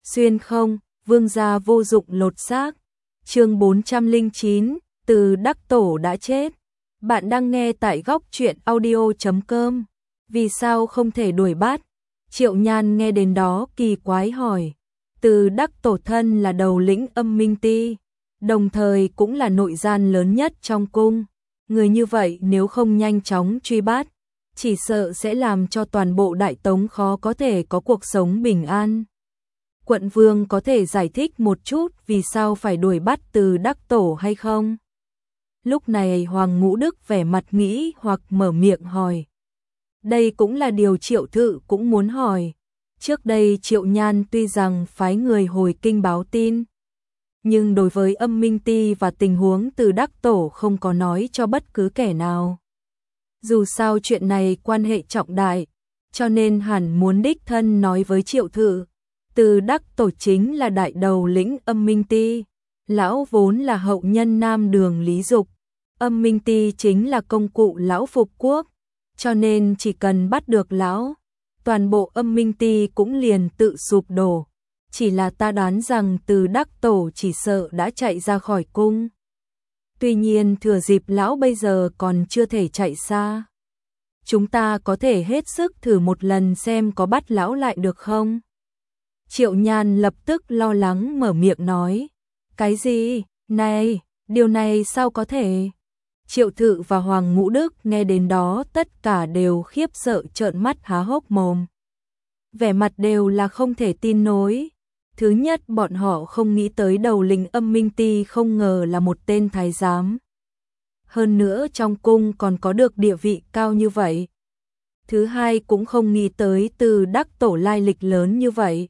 Xuyên không, vương gia vô dụng lột xác. Chương 409, Từ Đắc Tổ đã chết. Bạn đang nghe tại góc truyện audio.com. Vì sao không thể đuổi bắt? Triệu Nhan nghe đến đó kỳ quái hỏi. Từ Đắc Tổ thân là đầu lĩnh Âm Minh Ti, đồng thời cũng là nội gian lớn nhất trong cung. Người như vậy nếu không nhanh chóng truy bắt, chỉ sợ sẽ làm cho toàn bộ Đại Tống khó có thể có cuộc sống bình an. Quận vương có thể giải thích một chút vì sao phải đuổi bắt Từ Đắc Tổ hay không? Lúc này Hoàng Ngũ Đức vẻ mặt nghĩ hoặc mở miệng hỏi. Đây cũng là điều Triệu Thự cũng muốn hỏi. Trước đây Triệu Nhan tuy rằng phái người hồi kinh báo tin, nhưng đối với Âm Minh Ti và tình huống Từ Đắc Tổ không có nói cho bất cứ kẻ nào. Dù sao chuyện này quan hệ trọng đại, cho nên hẳn muốn đích thân nói với Triệu Thự. Từ Đắc Tổ chính là đại đầu lĩnh Âm Minh Ti, lão vốn là hậu nhân Nam Đường Lý Dục, Âm Minh Ti chính là công cụ lão phục quốc, cho nên chỉ cần bắt được lão, toàn bộ Âm Minh Ti cũng liền tự sụp đổ. Chỉ là ta đoán rằng Từ Đắc Tổ chỉ sợ đã chạy ra khỏi cung. Tuy nhiên thừa dịp lão bây giờ còn chưa thể chạy xa, chúng ta có thể hết sức thử một lần xem có bắt lão lại được không? Triệu Nhan lập tức lo lắng mở miệng nói. Cái gì? Này, điều này sao có thể? Triệu Thự và Hoàng Ngũ Đức nghe đến đó tất cả đều khiếp sợ trợn mắt há hốc mồm. Vẻ mặt đều là không thể tin nổi. Thứ nhất, bọn họ không nghĩ tới đầu lĩnh Âm Minh Ti không ngờ là một tên thái giám. Hơn nữa trong cung còn có được địa vị cao như vậy. Thứ hai, cũng không nghĩ tới Từ Đắc Tổ lai lịch lớn như vậy,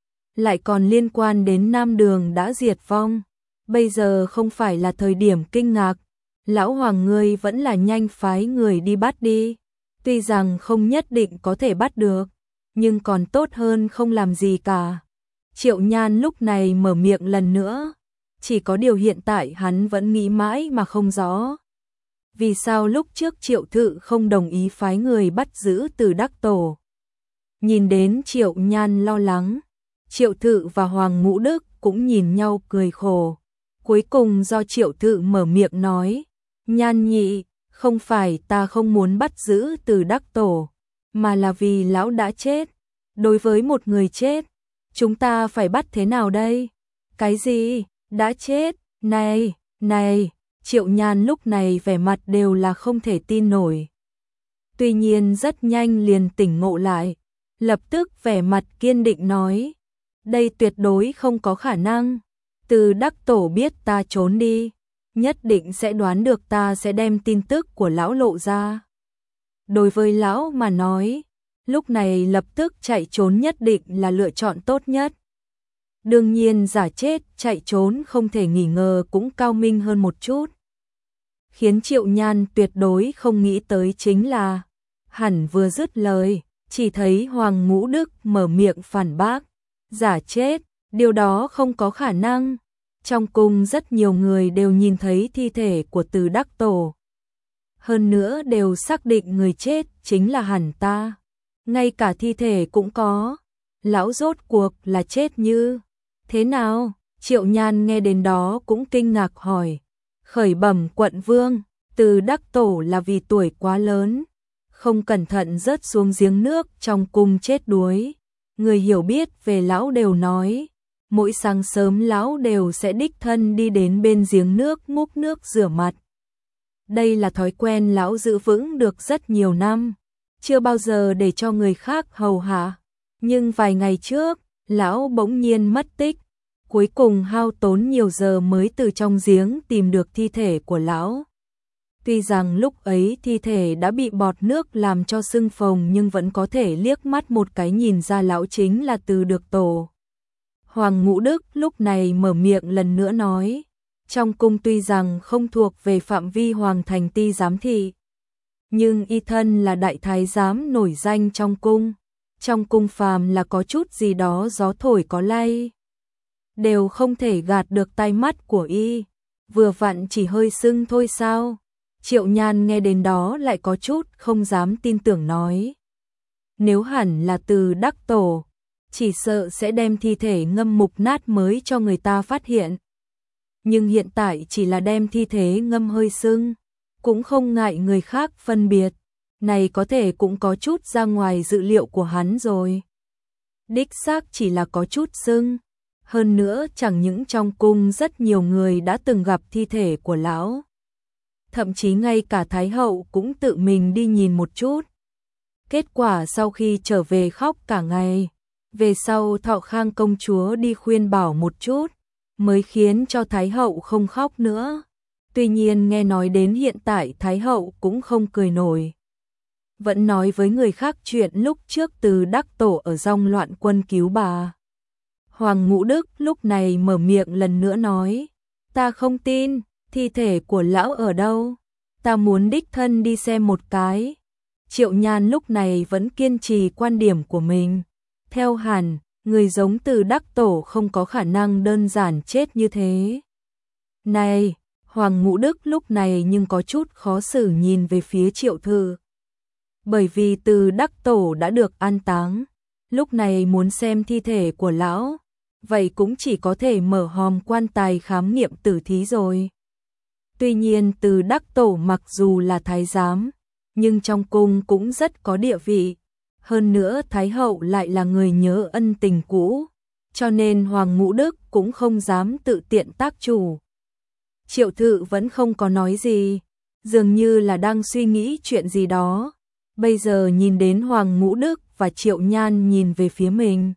lại còn liên quan đến Nam Đường đã diệt vong. Bây giờ không phải là thời điểm kinh ngạc. Lão Hoàng ngươi vẫn là nhanh phái người đi bắt đi. Tuy rằng không nhất định có thể bắt được, nhưng còn tốt hơn không làm gì cả. Triệu Nhan lúc này mở miệng lần nữa. Chỉ có điều hiện tại hắn vẫn nghĩ mãi mà không rõ. Vì sao lúc trước Triệu Thự không đồng ý phái người bắt giữ Từ Đắc Tổ? Nhìn đến Triệu Nhan lo lắng, Triệu Thự và Hoàng Ngũ Đức cũng nhìn nhau cười khổ. Cuối cùng do Triệu Thự mở miệng nói. Nhan nhị, không phải ta không muốn bắt giữ Từ Đắc Tổ, mà là vì lão đã chết. Đối với một người chết, chúng ta phải bắt thế nào đây? Cái gì? Đã chết? Này, Triệu Nhan lúc này vẻ mặt đều là không thể tin nổi. Tuy nhiên rất nhanh liền tỉnh ngộ lại, lập tức vẻ mặt kiên định nói. Đây tuyệt đối không có khả năng. Từ Đắc Tổ biết ta trốn đi, nhất định sẽ đoán được ta sẽ đem tin tức của lão lộ ra. Đối với lão mà nói, lúc này lập tức chạy trốn nhất định là lựa chọn tốt nhất. Đương nhiên giả chết chạy trốn không thể nghi ngờ cũng cao minh hơn một chút. Khiến Triệu Nhan tuyệt đối không nghĩ tới chính là, hẳn vừa dứt lời, chỉ thấy Hoàng Ngũ Đức mở miệng phản bác. Giả chết, điều đó không có khả năng. Trong cung rất nhiều người đều nhìn thấy thi thể của Từ Đắc Tổ. Hơn nữa đều xác định người chết chính là hẳn ta. Ngay cả thi thể cũng có. Lão rốt cuộc là chết như thế nào? Triệu Nhan nghe đến đó cũng kinh ngạc hỏi. Khởi bẩm quận vương, Từ Đắc Tổ là vì tuổi quá lớn, không cẩn thận rớt xuống giếng nước trong cung chết đuối. Người hiểu biết về lão đều nói, mỗi sáng sớm lão đều sẽ đích thân đi đến bên giếng nước múc nước rửa mặt. Đây là thói quen lão giữ vững được rất nhiều năm, chưa bao giờ để cho người khác hầu hạ. Nhưng vài ngày trước, lão bỗng nhiên mất tích, cuối cùng hao tốn nhiều giờ mới từ trong giếng tìm được thi thể của lão. Tuy rằng lúc ấy thi thể đã bị bọt nước làm cho sưng phồng nhưng vẫn có thể liếc mắt một cái nhìn ra lão chính là Từ Đắc Tổ. Hoàng Ngũ Đức lúc này mở miệng lần nữa nói. Trong cung tuy rằng không thuộc về phạm vi Hoàng Thành Ti giám thị, nhưng y thân là đại thái giám nổi danh trong cung. Trong cung phàm là có chút gì đó gió thổi có lay, đều không thể gạt được tai mắt của y. Vừa vặn chỉ hơi sưng thôi sao? Triệu Nhan nghe đến đó lại có chút không dám tin tưởng nói. Nếu hẳn là Từ Đắc Tổ, chỉ sợ sẽ đem thi thể ngâm mục nát mới cho người ta phát hiện. Nhưng hiện tại chỉ là đem thi thể ngâm hơi sưng, cũng không ngại người khác phân biệt, này có thể cũng có chút ra ngoài dự liệu của hắn rồi. Đích xác chỉ là có chút sưng, hơn nữa chẳng những trong cung rất nhiều người đã từng gặp thi thể của lão. Thậm chí ngay cả Thái hậu cũng tự mình đi nhìn một chút. Kết quả sau khi trở về khóc cả ngày, về sau Thọ Khang công chúa đi khuyên bảo một chút, mới khiến cho Thái hậu không khóc nữa. Tuy nhiên nghe nói đến hiện tại Thái hậu cũng không cười nổi. Vẫn nói với người khác chuyện lúc trước Từ Đắc Tổ ở dòng loạn quân cứu bà. Hoàng Ngũ Đức lúc này mở miệng lần nữa nói, ta không tin, thi thể của lão ở đâu? Ta muốn đích thân đi xem một cái. Triệu Nhan lúc này vẫn kiên trì quan điểm của mình. Theo hẳn, người giống Từ Đắc Tổ không có khả năng đơn giản chết như thế. Này, Hoàng Ngũ Đức lúc này nhưng có chút khó xử nhìn về phía Triệu Thự. Bởi vì Từ Đắc Tổ đã được an táng, lúc này muốn xem thi thể của lão, vậy cũng chỉ có thể mở hòm quan tài khám nghiệm tử thí rồi. Tuy nhiên Từ Đắc Tổ mặc dù là thái giám, nhưng trong cung cũng rất có địa vị. Hơn nữa Thái hậu lại là người nhớ ân tình cũ, cho nên Hoàng Ngũ Đức cũng không dám tự tiện tác chủ. Triệu Thự vẫn không có nói gì, dường như là đang suy nghĩ chuyện gì đó. Bây giờ nhìn đến Hoàng Ngũ Đức và Triệu Nhan nhìn về phía mình.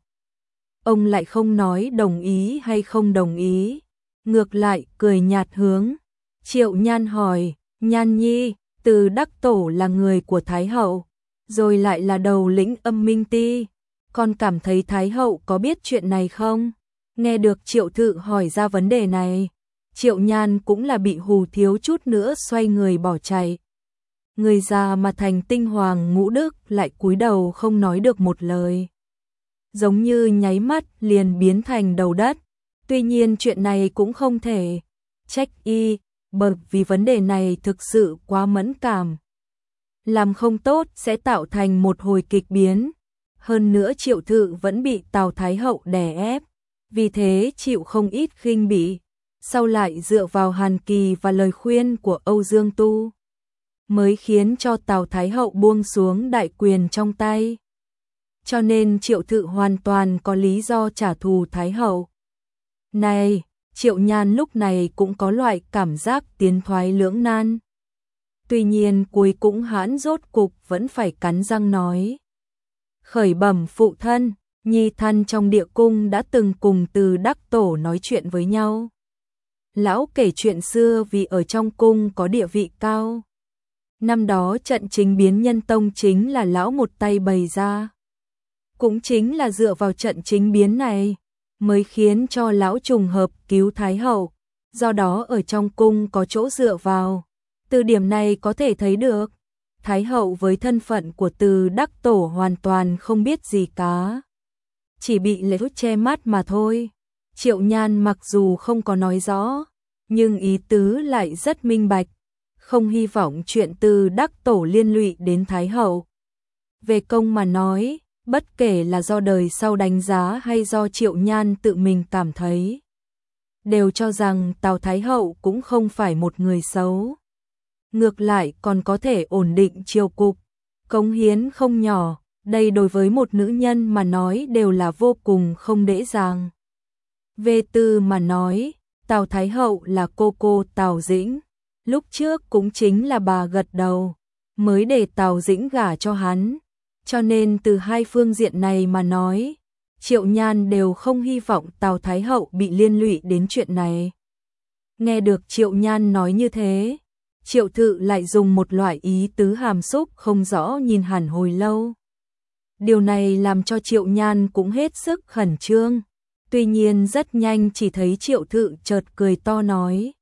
Ông lại không nói đồng ý hay không đồng ý, ngược lại cười nhạt hướng. Triệu Nhan hỏi, Nhan Nhi, Từ Đắc Tổ là người của Thái hậu, rồi lại là đầu lĩnh Âm Minh Ti. Con cảm thấy Thái hậu có biết chuyện này không? Nghe được Triệu Thự hỏi ra vấn đề này, Triệu Nhan cũng là bị hù thiếu chút nữa xoay người bỏ chạy. Người già mà thành tinh Hoàng Ngũ Đức lại cúi đầu không nói được một lời. Giống như nháy mắt liền biến thành đầu đất. Tuy nhiên chuyện này cũng không thể trách y, bởi vì vấn đề này thực sự quá mẫn cảm. Làm không tốt sẽ tạo thành một hồi kịch biến. Hơn nữa Triệu Thự vẫn bị Tào Thái hậu đè ép, vì thế chịu không ít khinh bỉ. Sau lại dựa vào Hàn Kỳ và lời khuyên của Âu Dương Tu, mới khiến cho Tào Thái hậu buông xuống đại quyền trong tay. Cho nên Triệu Thự hoàn toàn có lý do trả thù Thái hậu. Này, Triệu Nhan lúc này cũng có loại cảm giác tiến thoái lưỡng nan. Tuy nhiên cuối cũng hãn rốt cục vẫn phải cắn răng nói. Khởi bẩm phụ thân, nhi thân trong địa cung đã từng cùng Từ Đắc Tổ nói chuyện với nhau. Lão kể chuyện xưa vì ở trong cung có địa vị cao. Năm đó trận chính biến Nhân Tông chính là lão một tay bày ra. Cũng chính là dựa vào trận chính biến này, mới khiến cho lão trùng hợp cứu Thái hậu, do đó ở trong cung có chỗ dựa vào. Từ điểm này có thể thấy được, Thái hậu với thân phận của Từ Đắc Tổ hoàn toàn không biết gì cả. Chỉ bị lệ thút che mắt mà thôi. Triệu Nhan mặc dù không có nói rõ, nhưng ý tứ lại rất minh bạch, không hy vọng chuyện Từ Đắc Tổ liên lụy đến Thái hậu. Về công mà nói, bất kể là do đời sau đánh giá hay do Triệu Nhan tự mình cảm thấy, đều cho rằng Tào Thái hậu cũng không phải một người xấu. Ngược lại còn có thể ổn định triều cục, cống hiến không nhỏ, đây đối với một nữ nhân mà nói đều là vô cùng không dễ dàng. Về tư mà nói, Tào Thái hậu là cô Tào Dĩnh, lúc trước cũng chính là bà gật đầu, mới để Tào Dĩnh gả cho hắn. Cho nên từ hai phương diện này mà nói, Triệu Nhan đều không hy vọng Tào Thái hậu bị liên lụy đến chuyện này. Nghe được Triệu Nhan nói như thế, Triệu Thự lại dùng một loại ý tứ hàm xúc không rõ nhìn hẳn hồi lâu. Điều này làm cho Triệu Nhan cũng hết sức khẩn trương. Tuy nhiên rất nhanh chỉ thấy Triệu Thự chợt cười to nói.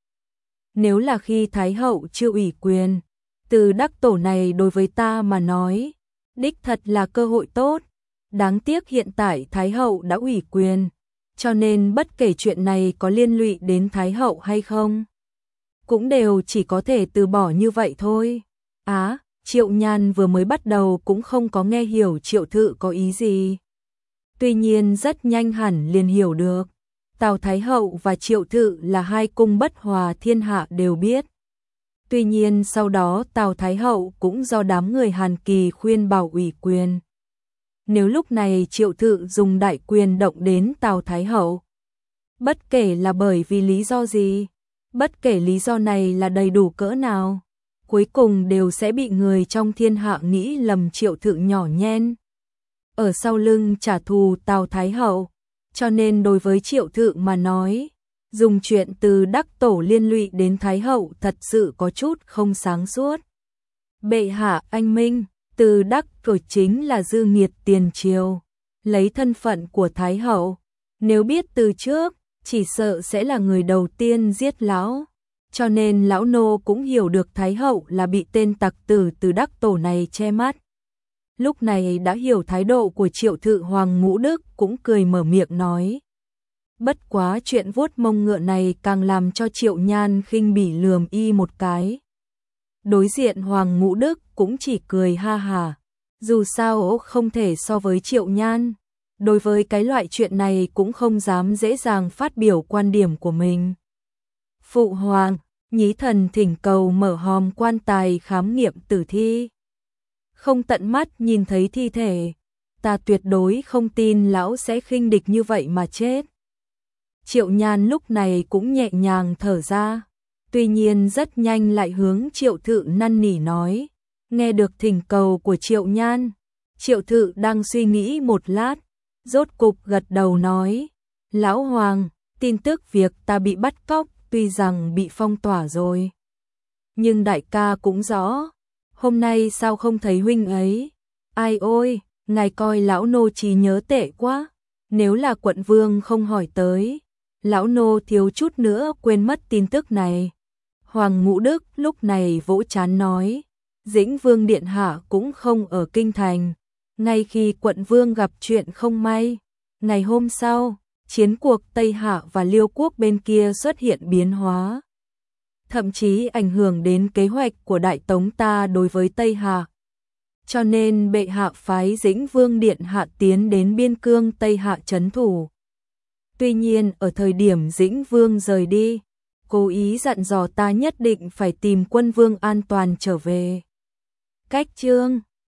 Nếu là khi Thái hậu chưa ủy quyền, Từ Đắc Tổ này đối với ta mà nói, đích thật là cơ hội tốt. Đáng tiếc hiện tại Thái hậu đã ủy quyền, cho nên bất kể chuyện này có liên lụy đến Thái hậu hay không, cũng đều chỉ có thể từ bỏ như vậy thôi. Triệu Nhan vừa mới bắt đầu cũng không có nghe hiểu Triệu Thự có ý gì. Tuy nhiên rất nhanh hẳn liền hiểu được, Tào Thái Hậu và Triệu Thự là hai cung bất hòa thiên hạ đều biết. Tuy nhiên sau đó Tào Thái Hậu cũng do đám người Hàn Kỳ khuyên bảo ủy quyền. Nếu lúc này Triệu Thự dùng đại quyền động đến Tào Thái Hậu, bất kể là bởi vì lý do gì, bất kể lý do này là đầy đủ cỡ nào, cuối cùng đều sẽ bị người trong thiên hạ nghĩ lầm Triệu Thự nhỏ nhen ở sau lưng trả thù Tào Thái Hậu. Cho nên đối với Triệu Thự mà nói, dùng chuyện từ Đắc Tổ liên lụy đến Thái Hậu thật sự có chút không sáng suốt. Bệ hạ anh minh, từ Đắc Tổ chính là dư nghiệt tiền triều, lấy thân phận của Thái Hậu, nếu biết từ trước, chỉ sợ sẽ là người đầu tiên giết lão. Cho nên lão nô cũng hiểu được Thái Hậu là bị tên tặc tử từ Đắc Tổ này che mắt. Lúc này đã hiểu thái độ của Triệu Thự, Hoàng Ngũ Đức cũng cười mở miệng nói. Bất quá chuyện vuốt mông ngựa này càng làm cho Triệu Nhan khinh bỉ lườm y một cái. Đối diện Hoàng Ngũ Đức cũng chỉ cười ha hà, dù sao không thể so với Triệu Nhan. Đối với cái loại chuyện này cũng không dám dễ dàng phát biểu quan điểm của mình. Phụ hoàng, nhí thần thỉnh cầu mở hòm quan tài khám nghiệm tử thi. Không tận mắt nhìn thấy thi thể, ta tuyệt đối không tin lão sẽ khinh địch như vậy mà chết. Triệu Nhan lúc này cũng nhẹ nhàng thở ra, tuy nhiên rất nhanh lại hướng Triệu Thự năn nỉ nói. Nghe được thỉnh cầu của Triệu Nhan, Triệu Thự đang suy nghĩ một lát, rốt cục gật đầu nói. Lão Hoàng, tin tức việc ta bị bắt cóc tuy rằng bị phong tỏa rồi, nhưng đại ca cũng rõ, hôm nay sao không thấy huynh ấy? Ai ôi, ngài coi lão nô trí nhớ tệ quá, nếu là quận vương không hỏi tới, lão nô thiếu chút nữa quên mất tin tức này. Hoàng Ngũ Đức lúc này vỗ trán nói, Dĩnh Vương điện hạ cũng không ở kinh thành, ngay khi quận vương gặp chuyện không may, ngày hôm sau, chiến cuộc Tây Hạ và Liêu quốc bên kia xuất hiện biến hóa, thậm chí ảnh hưởng đến kế hoạch của Đại Tống ta đối với Tây Hạ. Cho nên bệ hạ phái Dĩnh Vương điện hạ tiến đến biên cương Tây Hạ trấn thủ. Tuy nhiên ở thời điểm Dĩnh Vương rời đi, cố ý dặn dò ta nhất định phải tìm quân vương an toàn trở về. Cách chương